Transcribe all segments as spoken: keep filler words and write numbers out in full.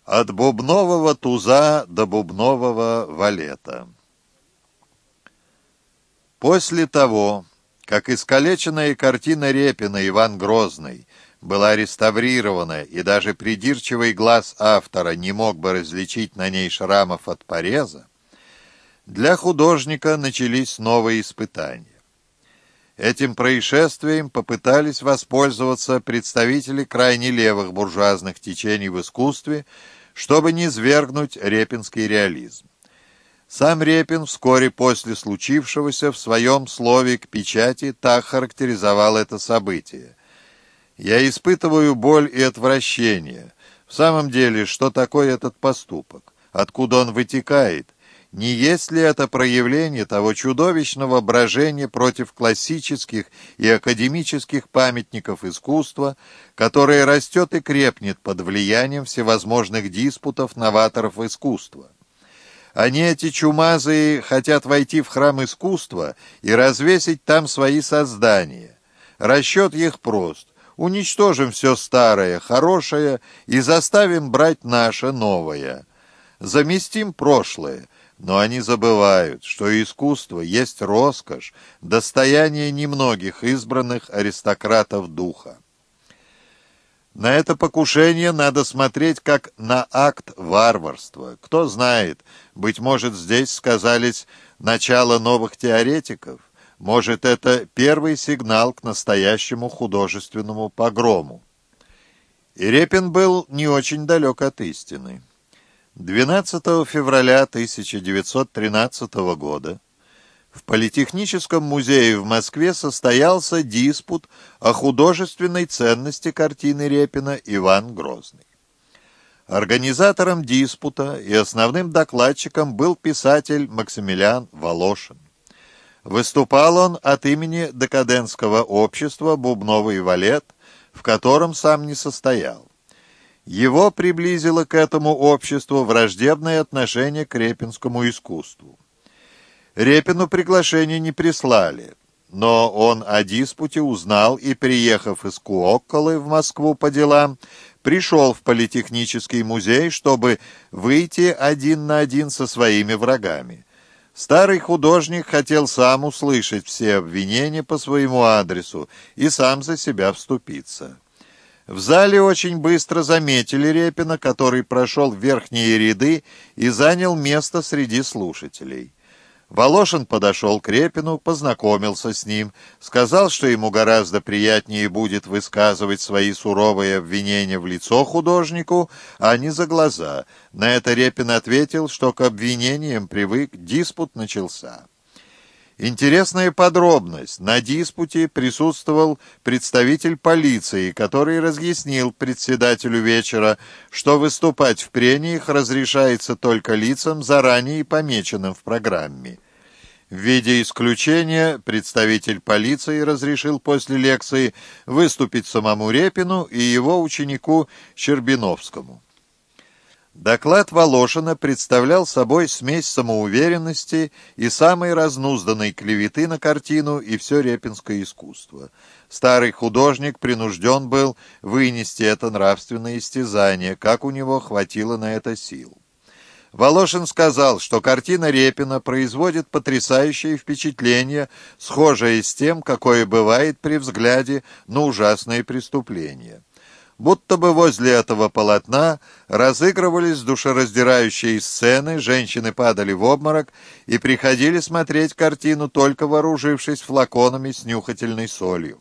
От бубнового туза до бубнового валета. После того, как искалеченная картина Репина «Иван Грозный» была реставрирована, и даже придирчивый глаз автора не мог бы различить на ней шрамов от пореза, для художника начались новые испытания. Этим происшествием попытались воспользоваться представители крайне левых буржуазных течений в искусстве, чтобы низвергнуть репинский реализм. Сам Репин вскоре после случившегося в своем слове к печати так характеризовал это событие: «Я испытываю боль и отвращение. В самом деле, что такое этот поступок? Откуда он вытекает? Не есть ли это проявление того чудовищного брожения против классических и академических памятников искусства, которое растет и крепнет под влиянием всевозможных диспутов новаторов искусства? Они, эти чумазые, хотят войти в храм искусства и развесить там свои создания. Расчет их прост: уничтожим все старое, хорошее и заставим брать наше новое. Заместим прошлое». Но они забывают, что искусство есть роскошь, достояние немногих избранных аристократов духа. На это покушение надо смотреть как на акт варварства. Кто знает, быть может, здесь сказались начало новых теоретиков, может, это первый сигнал к настоящему художественному погрому. И Репин был не очень далек от истины. двенадцатого февраля тысяча девятьсот тринадцатого года в Политехническом музее в Москве состоялся диспут о художественной ценности картины Репина «Иван Грозный». Организатором диспута и основным докладчиком был писатель Максимилиан Волошин. Выступал он от имени декадентского общества «Бубновый валет», в котором сам не состоял. Его приблизило к этому обществу враждебное отношение к репинскому искусству. Репину приглашение не прислали, но он о диспуте узнал и, приехав из Куокколы в Москву по делам, пришел в Политехнический музей, чтобы выйти один на один со своими врагами. Старый художник хотел сам услышать все обвинения по своему адресу и сам за себя вступиться. В зале очень быстро заметили Репина, который прошел в верхние ряды и занял место среди слушателей. Волошин подошел к Репину, познакомился с ним, сказал, что ему гораздо приятнее будет высказывать свои суровые обвинения в лицо художнику, а не за глаза. На это Репин ответил, что к обвинениям привык, диспут начался. Интересная подробность. На диспуте присутствовал представитель полиции, который разъяснил председателю вечера, что выступать в прениях разрешается только лицам, заранее помеченным в программе. В виде исключения представитель полиции разрешил после лекции выступить самому Репину и его ученику Щербиновскому. Доклад Волошина представлял собой смесь самоуверенности и самой разнузданной клеветы на картину и все репинское искусство. Старый художник принужден был вынести это нравственное истязание, как у него хватило на это сил. Волошин сказал, что картина Репина производит потрясающее впечатление, схожее с тем, какое бывает при взгляде на ужасные преступления. Будто бы возле этого полотна разыгрывались душераздирающие сцены, женщины падали в обморок и приходили смотреть картину, только вооружившись флаконами с нюхательной солью.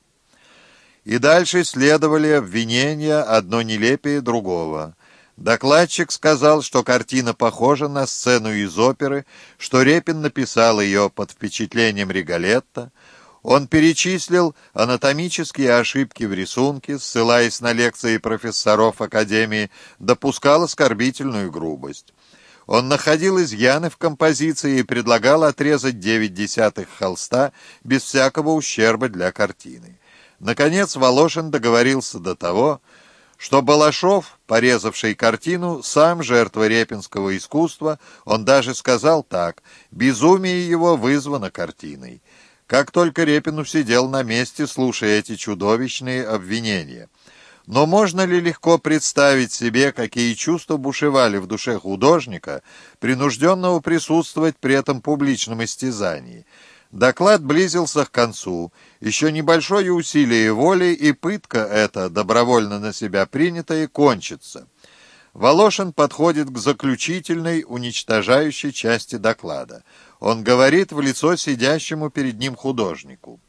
И дальше следовали обвинения, одно нелепее другого. Докладчик сказал, что картина похожа на сцену из оперы, что Репин написал ее под впечатлением Риголетто. Он перечислил анатомические ошибки в рисунке, ссылаясь на лекции профессоров Академии, допускал оскорбительную грубость. Он находил изъяны в композиции и предлагал отрезать девять десятых холста без всякого ущерба для картины. Наконец Волошин договорился до того, что Балашов, порезавший картину, сам жертва репинского искусства, он даже сказал так: «Безумие его вызвано картиной». Как только Репин усидел на месте, слушая эти чудовищные обвинения. Но можно ли легко представить себе, какие чувства бушевали в душе художника, принужденного присутствовать при этом публичном истязании? Доклад близился к концу. Еще небольшое усилие воли, и пытка эта, добровольно на себя принятая, кончится. Волошин подходит к заключительной, уничтожающей части доклада. Он говорит в лицо сидящему перед ним художнику.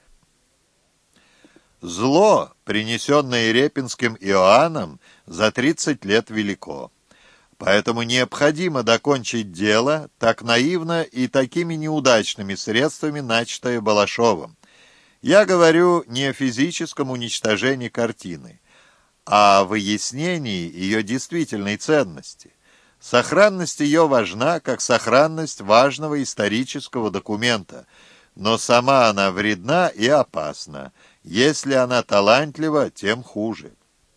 «Зло, принесенное Репинским Иоанном, за тридцать лет велико. Поэтому необходимо докончить дело, так наивно и такими неудачными средствами, начатое Балашовым. Я говорю не о физическом уничтожении картины, а о выяснении ее действительной ценности. Сохранность ее важна, как сохранность важного исторического документа, но сама она вредна и опасна. Если она талантлива, тем хуже».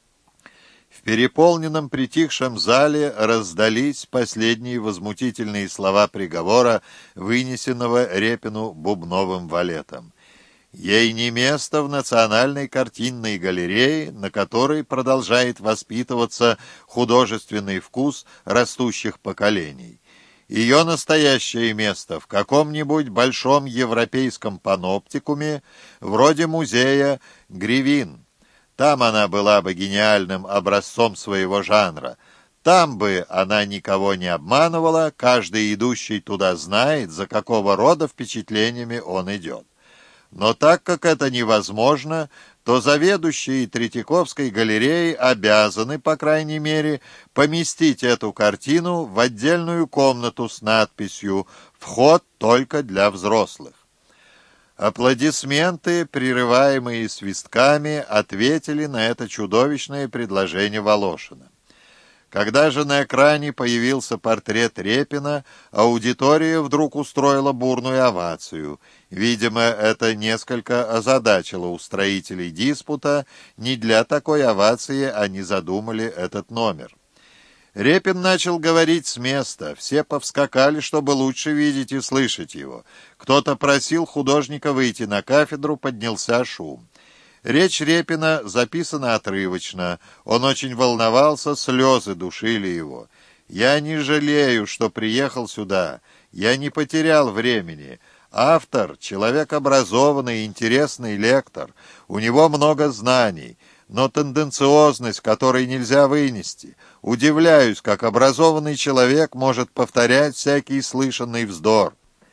В переполненном притихшем зале раздались последние возмутительные слова приговора, вынесенного Репину бубновым валетом. Ей не место в Национальной картинной галерее, на которой продолжает воспитываться художественный вкус растущих поколений. Ее настоящее место в каком-нибудь большом европейском паноптикуме, вроде музея Гривин. Там она была бы гениальным образцом своего жанра. Там бы она никого не обманывала, каждый идущий туда знает, за какого рода впечатлениями он идет. Но так как это невозможно, то заведующие Третьяковской галереей обязаны, по крайней мере, поместить эту картину в отдельную комнату с надписью «Вход только для взрослых». Аплодисменты, прерываемые свистками, ответили на это чудовищное предложение Волошина. Когда же на экране появился портрет Репина, аудитория вдруг устроила бурную овацию. Видимо, это несколько озадачило устроителей диспута. Не для такой овации они задумали этот номер. Репин начал говорить с места. Все повскакали, чтобы лучше видеть и слышать его. Кто-то просил художника выйти на кафедру, поднялся шум. Речь Репина записана отрывочно. Он очень волновался, слезы душили его. «Я не жалею, что приехал сюда. Я не потерял времени. Автор — человек образованный, интересный лектор. У него много знаний, но тенденциозность, которой нельзя вынести. Удивляюсь, как образованный человек может повторять всякий слышанный вздор.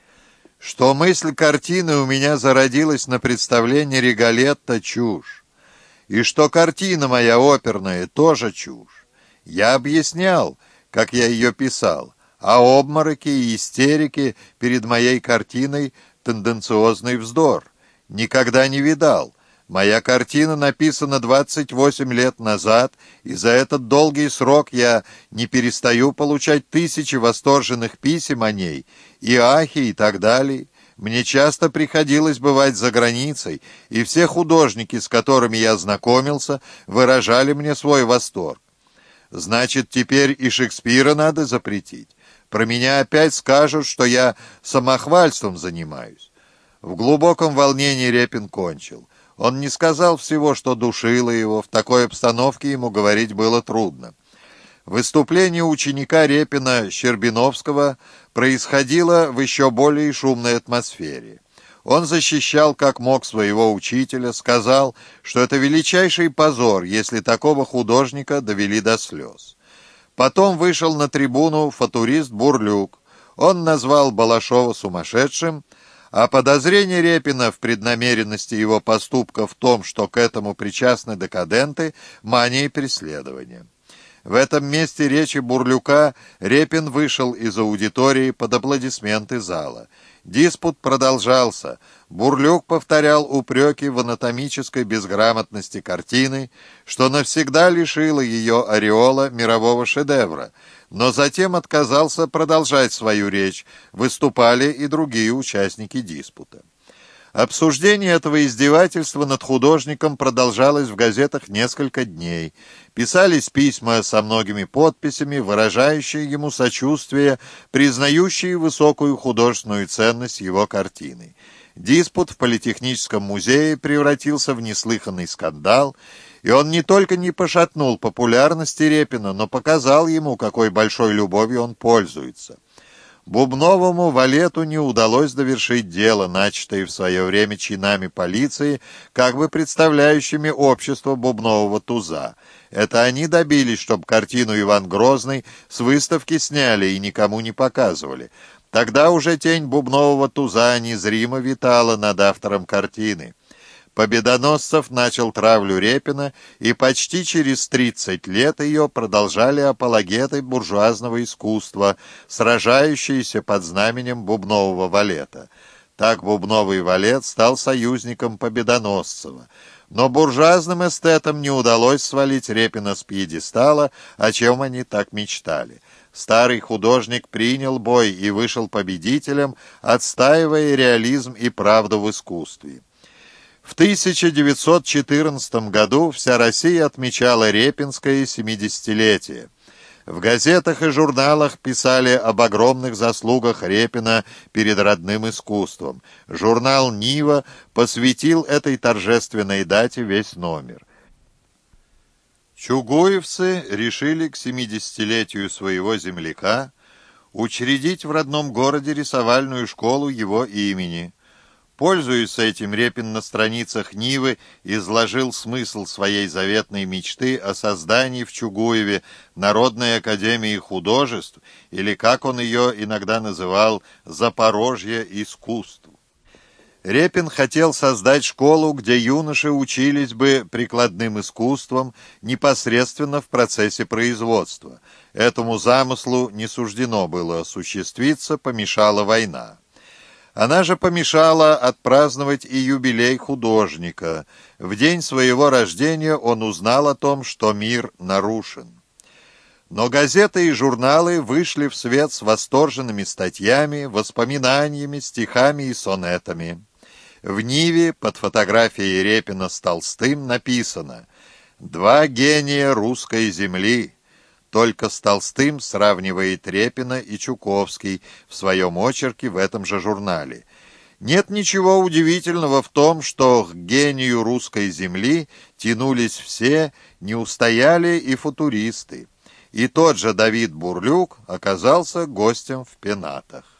Что мысль картины у меня зародилась на представлении Риголетто — чушь. И что картина моя оперная — тоже чушь. Я объяснял, как я ее писал, а обмороки и истерики перед моей картиной — тенденциозный вздор. Никогда не видал. Моя картина написана двадцать восемь лет назад, и за этот долгий срок я не перестаю получать тысячи восторженных писем о ней, и ахи, и так далее. Мне часто приходилось бывать за границей, и все художники, с которыми я знакомился, выражали мне свой восторг. Значит, теперь и Шекспира надо запретить. Про меня опять скажут, что я самохвальством занимаюсь». В глубоком волнении Репин кончил. Он не сказал всего, что душило его, в такой обстановке ему говорить было трудно. Выступление ученика Репина Щербиновского происходило в еще более шумной атмосфере. Он защищал как мог своего учителя, сказал, что это величайший позор, если такого художника довели до слез. Потом вышел на трибуну футурист Бурлюк. Он назвал Балашова сумасшедшим, а подозрение Репина в преднамеренности его поступка в том, что к этому причастны декаденты, манией преследования. В этом месте речи Бурлюка Репин вышел из аудитории под аплодисменты зала. Диспут продолжался. Бурлюк повторял упреки в анатомической безграмотности картины, что навсегда лишило ее ореола мирового шедевра, но затем отказался продолжать свою речь. Выступали и другие участники диспута. Обсуждение этого издевательства над художником продолжалось в газетах несколько дней. Писались письма со многими подписями, выражающие ему сочувствие, признающие высокую художественную ценность его картины. Диспут в Политехническом музее превратился в неслыханный скандал, И он не только не пошатнул популярности Репина, но показал ему, какой большой любовью он пользуется. Бубновому валету не удалось довершить дело, начатое в свое время чинами полиции, как бы представляющими общество бубнового туза. Это они добились, чтобы картину «Иван Грозный» с выставки сняли и никому не показывали. Тогда уже тень бубнового туза незримо витала над автором картины. Победоносцев начал травлю Репина, и почти через тридцать лет ее продолжали апологеты буржуазного искусства, сражающиеся под знаменем бубнового валета. Так бубновый валет стал союзником Победоносцева. Но буржуазным эстетам не удалось свалить Репина с пьедестала, о чем они так мечтали. Старый художник принял бой и вышел победителем, отстаивая реализм и правду в искусстве. В тысяча девятьсот четырнадцатом году вся Россия отмечала Репинское семидесятилетие. В газетах и журналах писали об огромных заслугах Репина перед родным искусством. Журнал «Нива» посвятил этой торжественной дате весь номер. Чугуевцы решили к семидесятилетию своего земляка учредить в родном городе рисовальную школу его имени. Пользуясь этим, Репин на страницах «Нивы» изложил смысл своей заветной мечты о создании в Чугуеве Народной академии художеств, или, как он ее иногда называл, «Запорожье искусств». Репин хотел создать школу, где юноши учились бы прикладным искусствам непосредственно в процессе производства. Этому замыслу не суждено было осуществиться, помешала война. Она же помешала отпраздновать и юбилей художника. В день своего рождения он узнал о том, что мир нарушен. Но газеты и журналы вышли в свет с восторженными статьями, воспоминаниями, стихами и сонетами. В «Ниве» под фотографией Репина с Толстым написано «Два гения русской земли». Только с Толстым сравнивает Репина и Чуковский в своем очерке в этом же журнале. Нет ничего удивительного в том, что к гению русской земли тянулись все, не устояли и футуристы. И тот же Давид Бурлюк оказался гостем в пенатах.